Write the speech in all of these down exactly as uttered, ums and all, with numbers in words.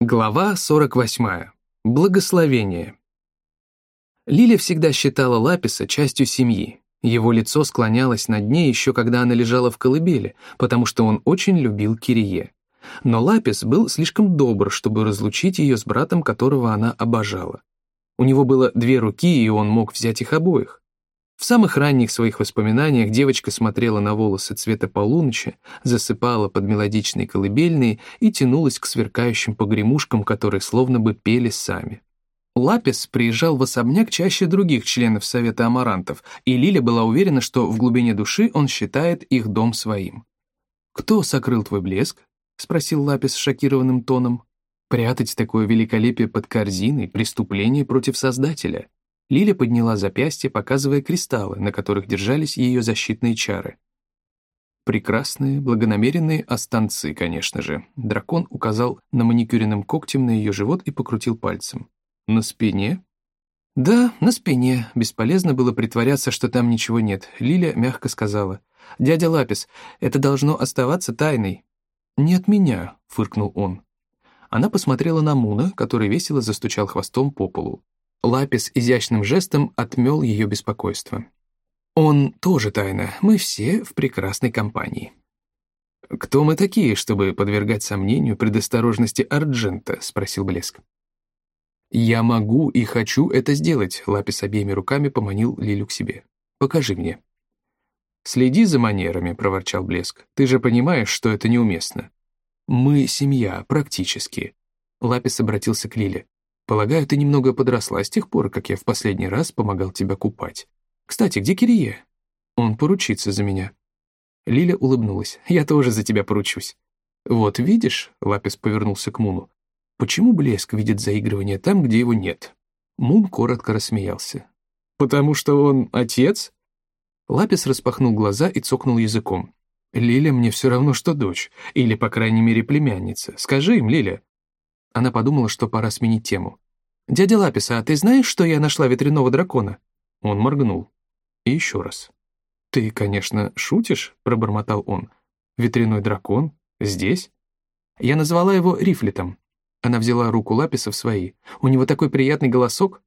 Глава сорок восьмая. Благословение. Лиля всегда считала Лаписа частью семьи. Его лицо склонялось над ней еще когда она лежала в колыбели, потому что он очень любил Кирие. Но Лапис был слишком добр, чтобы разлучить ее с братом, которого она обожала. У него было две руки, и он мог взять их обоих. В самых ранних своих воспоминаниях девочка смотрела на волосы цвета полуночи, засыпала под мелодичные колыбельные и тянулась к сверкающим погремушкам, которые словно бы пели сами. Лапис приезжал в особняк чаще других членов Совета Амарантов, и Лиля была уверена, что в глубине души он считает их дом своим. «Кто сокрыл твой блеск?» — спросил Лапис шокированным тоном. «Прятать такое великолепие под корзиной — преступление против Создателя». Лиля подняла запястье, показывая кристаллы, на которых держались ее защитные чары. Прекрасные, благонамеренные останцы, конечно же. Дракон указал на маникюренным когтем на ее живот и покрутил пальцем. «На спине?» «Да, на спине. Бесполезно было притворяться, что там ничего нет». Лиля мягко сказала. «Дядя Лапис, это должно оставаться тайной». «Не от меня», — фыркнул он. Она посмотрела на Муна, который весело застучал хвостом по полу. Лапис изящным жестом отмел ее беспокойство. «Он тоже тайна. Мы все в прекрасной компании». «Кто мы такие, чтобы подвергать сомнению предосторожности Арджента?» — спросил Блеск. «Я могу и хочу это сделать», — Лапис обеими руками поманил Лилю к себе. «Покажи мне». «Следи за манерами», — проворчал Блеск. «Ты же понимаешь, что это неуместно». «Мы семья, практически». Лапис обратился к Лиле. «Полагаю, ты немного подросла с тех пор, как я в последний раз помогал тебя купать. Кстати, где Кирие?» «Он поручится за меня». Лиля улыбнулась. «Я тоже за тебя поручусь». «Вот видишь», — Лапис повернулся к Муну, «почему Блеск видит заигрывание там, где его нет?» Мун коротко рассмеялся. «Потому что он отец?» Лапис распахнул глаза и цокнул языком. «Лиля мне все равно, что дочь, или, по крайней мере, племянница. Скажи им, Лиля». Она подумала, что пора сменить тему. «Дядя Лапис, а ты знаешь, что я нашла ветряного дракона?» Он моргнул. И еще раз. «Ты, конечно, шутишь?» — пробормотал он. «Ветряной дракон? Здесь?» «Я назвала его Рифлетом». Она взяла руку Лаписа в свои. «У него такой приятный голосок».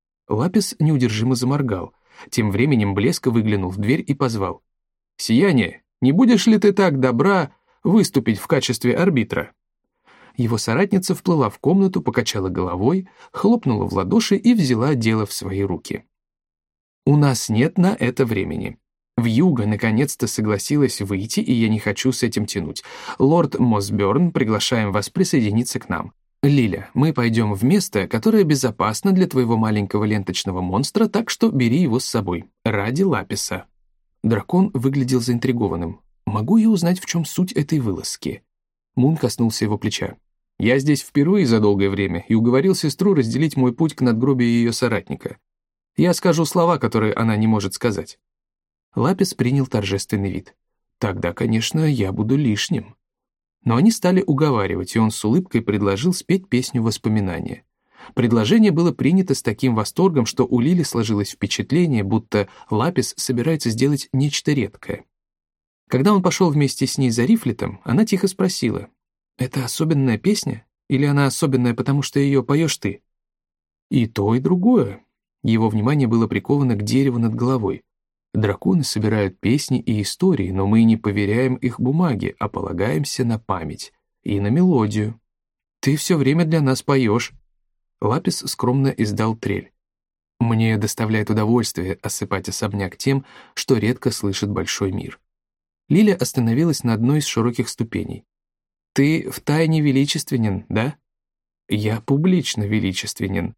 Лапис неудержимо заморгал. Тем временем Блеск выглянул в дверь и позвал. «Сияние, не будешь ли ты так добра выступить в качестве арбитра?» Его соратница вплыла в комнату, покачала головой, хлопнула в ладоши и взяла дело в свои руки. «У нас нет на это времени. Вьюга наконец-то согласилась выйти, и я не хочу с этим тянуть. Лорд Мосберн, приглашаем вас присоединиться к нам. Лиля, мы пойдем в место, которое безопасно для твоего маленького ленточного монстра, так что бери его с собой. Ради Лаписа». Дракон выглядел заинтригованным. «Могу я узнать, в чем суть этой вылазки?» Мун коснулся его плеча. «Я здесь впервые за долгое время и уговорил сестру разделить мой путь к надгробию ее соратника. Я скажу слова, которые она не может сказать». Лапис принял торжественный вид. «Тогда, конечно, я буду лишним». Но они стали уговаривать, и он с улыбкой предложил спеть песню воспоминания. Предложение было принято с таким восторгом, что у Лили сложилось впечатление, будто Лапис собирается сделать нечто редкое. Когда он пошел вместе с ней за Рифлетом, она тихо спросила: «Это особенная песня? Или она особенная, потому что ее поешь ты?» «И то, и другое». Его внимание было приковано к дереву над головой. «Драконы собирают песни и истории, но мы не поверяем их бумаге, а полагаемся на память и на мелодию. Ты все время для нас поешь». Лапис скромно издал трель. «Мне доставляет удовольствие осыпать особняк тем, что редко слышит большой мир». Лиля остановилась на одной из широких ступеней. «Ты втайне величественен, да?» «Я публично величественен.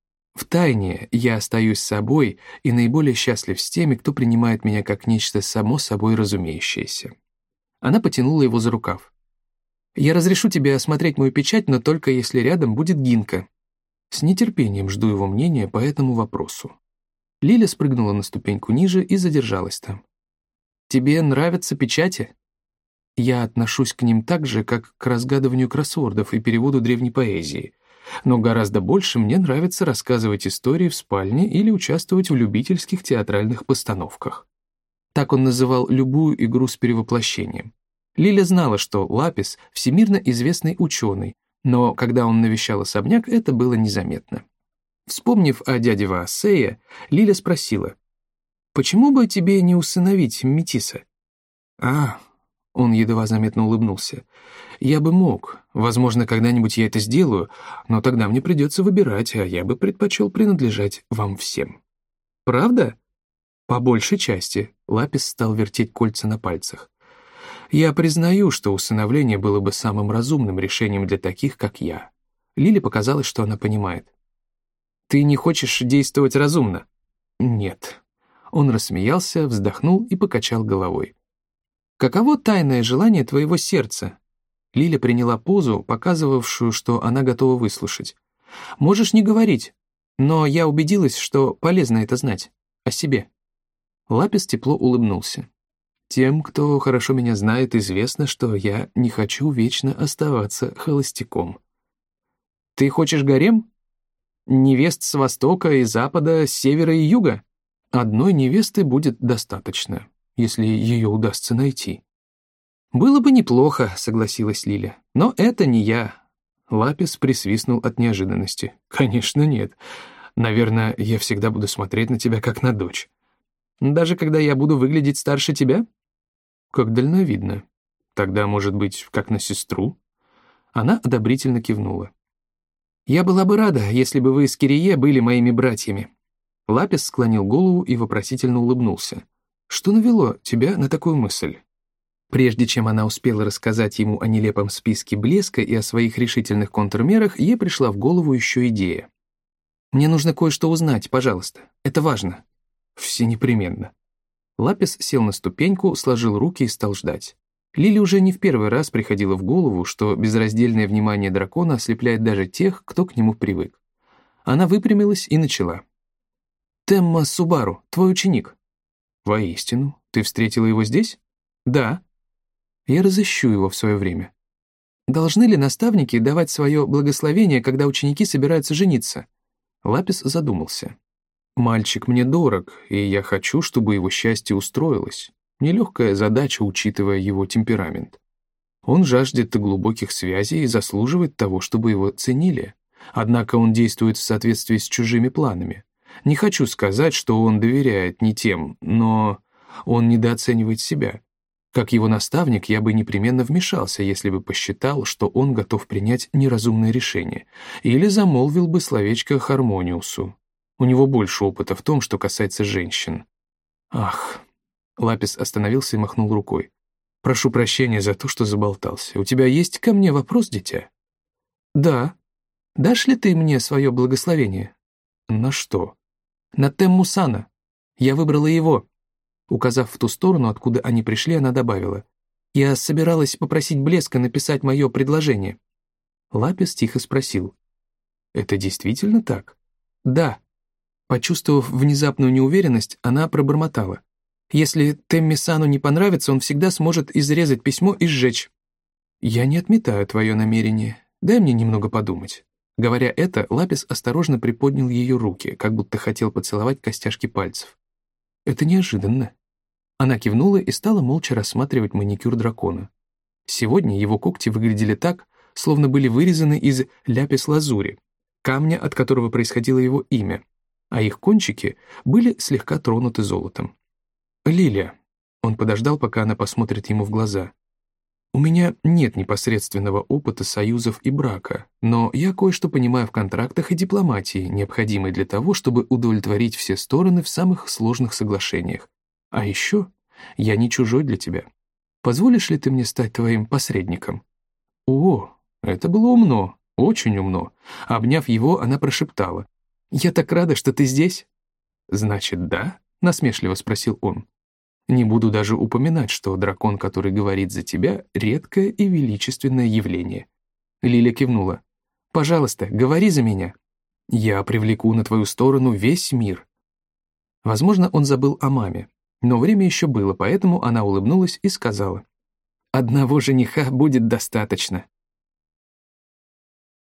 Втайне я остаюсь собой и наиболее счастлив с теми, кто принимает меня как нечто само собой разумеющееся». Она потянула его за рукав. «Я разрешу тебе осмотреть мою печать, но только если рядом будет Гинка. С нетерпением жду его мнения по этому вопросу». Лиля спрыгнула на ступеньку ниже и задержалась там. «Тебе нравятся печати?» «Я отношусь к ним так же, как к разгадыванию кроссвордов и переводу древней поэзии. Но гораздо больше мне нравится рассказывать истории в спальне или участвовать в любительских театральных постановках». Так он называл любую игру с перевоплощением. Лиля знала, что Лапис — всемирно известный ученый, Но когда он навещал особняк, это было незаметно. Вспомнив о дяде Ваассее, Лиля спросила, «Почему бы тебе не усыновить Метиса?» «А...» — он едва заметно улыбнулся. «Я бы мог. Возможно, когда-нибудь я это сделаю, но тогда мне придется выбирать, а я бы предпочел принадлежать вам всем». «Правда?» «По большей части», — Лапис стал вертеть кольца на пальцах. «Я признаю, что усыновление было бы самым разумным решением для таких, как я». Лиле показалось, что она понимает. «Ты не хочешь действовать разумно?» «Нет». Он рассмеялся, вздохнул и покачал головой. «Каково тайное желание твоего сердца?» Лиля приняла позу, показывавшую, что она готова выслушать. «Можешь не говорить, но я убедилась, что полезно это знать. О себе». Лапис тепло улыбнулся. «Тем, кто хорошо меня знает, известно, что я не хочу вечно оставаться холостяком». «Ты хочешь гарем? Невест с востока и запада, с севера и юга? Одной невесты будет достаточно, если ее удастся найти». «Было бы неплохо», — согласилась Лиля. «Но это не я». Лапис присвистнул от неожиданности. «Конечно, нет. Наверное, я всегда буду смотреть на тебя как на дочь». «Даже когда я буду выглядеть старше тебя?» «Как дальновидно. Тогда, может быть, как на сестру?» Она одобрительно кивнула. «Я была бы рада, если бы вы с Кирие были моими братьями». Лапис склонил голову и вопросительно улыбнулся. «Что навело тебя на такую мысль?» Прежде чем она успела рассказать ему о нелепом списке блеска и о своих решительных контрмерах, ей пришла в голову еще идея. «Мне нужно кое-что узнать, пожалуйста. Это важно». «Все непременно». Лапис сел на ступеньку, сложил руки и стал ждать. Лиле уже не в первый раз приходило в голову, что безраздельное внимание дракона ослепляет даже тех, кто к нему привык. Она выпрямилась и начала. «Темма Субару, твой ученик». «Воистину? Ты встретила его здесь?» «Да». «Я разыщу его в свое время». «Должны ли наставники давать свое благословение, когда ученики собираются жениться?» Лапис задумался. «Мальчик мне дорог, и я хочу, чтобы его счастье устроилось. Нелегкая задача, учитывая его темперамент. Он жаждет глубоких связей и заслуживает того, чтобы его ценили. Однако он действует в соответствии с чужими планами. Не хочу сказать, что он доверяет не тем, но он недооценивает себя. Как его наставник, я бы непременно вмешался, если бы посчитал, что он готов принять неразумное решение, или замолвил бы словечко Хармониусу. У него больше опыта в том, что касается женщин». «Ах...» Лапис остановился и махнул рукой. «Прошу прощения за то, что заболтался. У тебя есть ко мне вопрос, дитя?» «Да. Дашь ли ты мне свое благословение?» «На что?» «На Темму Сана. Я выбрала его». Указав в ту сторону, откуда они пришли, она добавила. «Я собиралась попросить Блеска написать мое предложение». Лапис тихо спросил. «Это действительно так?» «Да». Почувствовав внезапную неуверенность, она пробормотала. «Если Темми Сану не понравится, он всегда сможет изрезать письмо и сжечь». «Я не отметаю твое намерение. Дай мне немного подумать». Говоря это, Лапис осторожно приподнял ее руки, как будто хотел поцеловать костяшки пальцев. «Это неожиданно». Она кивнула и стала молча рассматривать маникюр дракона. Сегодня его когти выглядели так, словно были вырезаны из ляпис-лазури, камня, от которого происходило его имя, а их кончики были слегка тронуты золотом. «Лиля», — он подождал, пока она посмотрит ему в глаза, «у меня нет непосредственного опыта союзов и брака, но я кое-что понимаю в контрактах и дипломатии, необходимой для того, чтобы удовлетворить все стороны в самых сложных соглашениях. А еще я не чужой для тебя. Позволишь ли ты мне стать твоим посредником?» О, это было умно, очень умно. Обняв его, она прошептала. «Я так рада, что ты здесь». «Значит, да?» — насмешливо спросил он. «Не буду даже упоминать, что дракон, который говорит за тебя, редкое и величественное явление». Лиля кивнула. «Пожалуйста, говори за меня. Я привлеку на твою сторону весь мир». Возможно, он забыл о маме. Но время еще было, поэтому она улыбнулась и сказала. «Одного жениха будет достаточно».